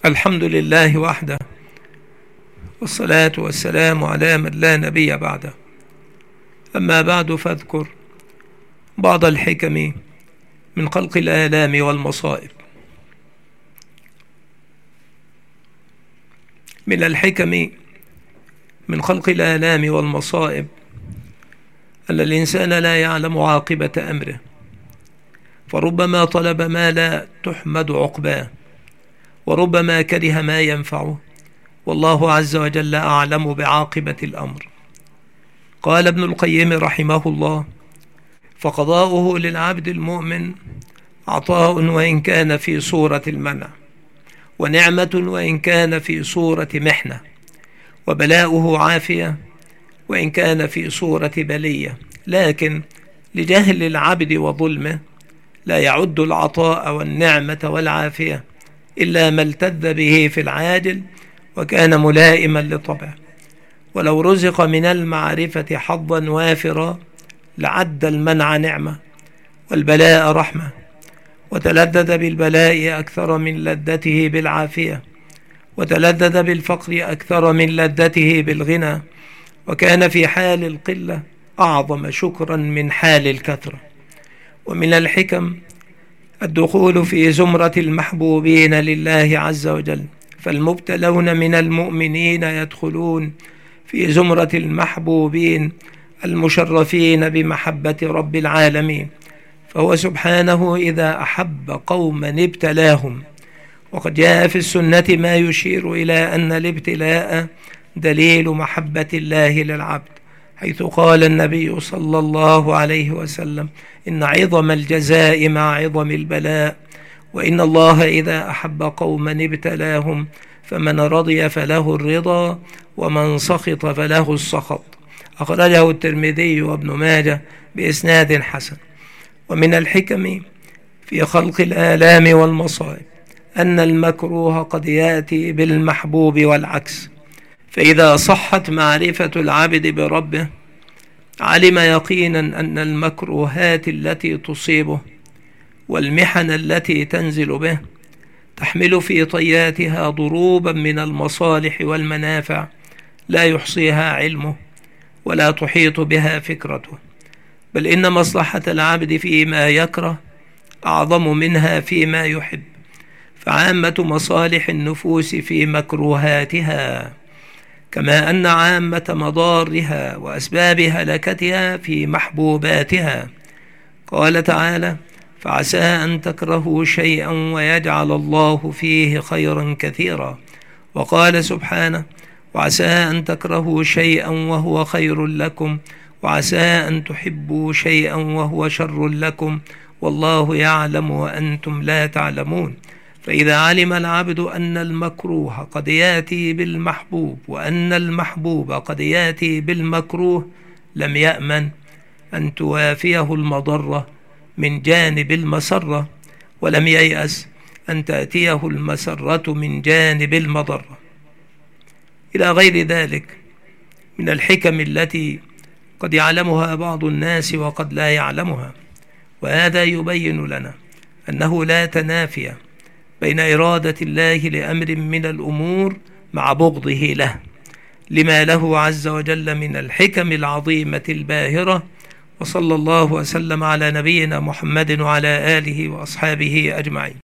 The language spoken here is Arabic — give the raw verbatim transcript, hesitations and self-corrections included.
الحمد لله وحده، والصلاة والسلام على من لا نبي بعده. أما بعد، فاذكر بعض الحكم من خلق الآلام والمصائب. من الحكم من خلق الآلام والمصائب أن الإنسان لا يعلم عاقبة أمره، فربما طلب ما لا تحمد عقباه، وربما كره ما ينفعه، والله عز وجل أعلم بعاقبة الأمر. قال ابن القيم رحمه الله: فقضاؤه للعبد المؤمن عطاء وإن كان في صورة المنع، ونعمة وإن كان في صورة محنة، وبلاؤه عافية وإن كان في صورة بلية. لكن لجهل العبد وظلمه لا يعد العطاء والنعمة والعافية إلا ما التذ به في العاجل وكان ملائما لطبعه، ولو رزق من المعرفة حظا وافرا لعد المنع نعمة والبلاء رحمة، وتلذذ بالبلاء أكثر من لذته بالعافية، وتلذذ بالفقر أكثر من لذته بالغنى، وكان في حال القلة أعظم شكرا من حال الكثرة. ومن الحكم الدخول في زمرة المحبوبين لله عز وجل، فالمبتلون من المؤمنين يدخلون في زمرة المحبوبين المشرفين بمحبة رب العالمين، فهو سبحانه إذا أحب قوما ابتلاهم. وقد جاء في السنة ما يشير إلى أن الابتلاء دليل محبة الله للعبد، حيث قال النبي صلى الله عليه وسلم: إن عظم الجزاء مع عظم البلاء، وإن الله إذا أحب قوما ابتلاهم، فمن رضي فله الرضا ومن سخط فله السخط. أخرجه الترمذي وابن ماجه بإسناد حسن. ومن الحكم في خلق الآلام والمصائب أن المكروه قد يأتي بالمحبوب والعكس، فإذا صحت معرفة العبد بربه علم يقينا أن المكروهات التي تصيبه والمحن التي تنزل به تحمل في طياتها ضروبا من المصالح والمنافع لا يحصيها علمه ولا تحيط بها فكرته، بل إن مصلحة العبد فيما يكره أعظم منها فيما يحب، فعامة مصالح النفوس في مكروهاتها، كما أن عامة مضارها وأسباب هلكتها في محبوباتها. قال تعالى: فعسى أن تكرهوا شيئا ويجعل الله فيه خيرا كثيرا. وقال سبحانه: وعسى أن تكرهوا شيئا وهو خير لكم، وعسى أن تحبوا شيئا وهو شر لكم، والله يعلم وأنتم لا تعلمون. فإذا علم العبد أن المكروه قد يأتي بالمحبوب وأن المحبوب قد يأتي بالمكروه لم يأمن أن توافيه المضرة من جانب المسرة، ولم ييأس أن تأتيه المسرة من جانب المضرة، إلى غير ذلك من الحكم التي قد يعلمها بعض الناس وقد لا يعلمها. وهذا يبين لنا أنه لا تنافي بين إرادة الله لأمر من الأمور مع بغضه له، لما له عز وجل من الحكم العظيمة الباهرة. وصلى الله وسلم على نبينا محمد وعلى آله وأصحابه أجمعين.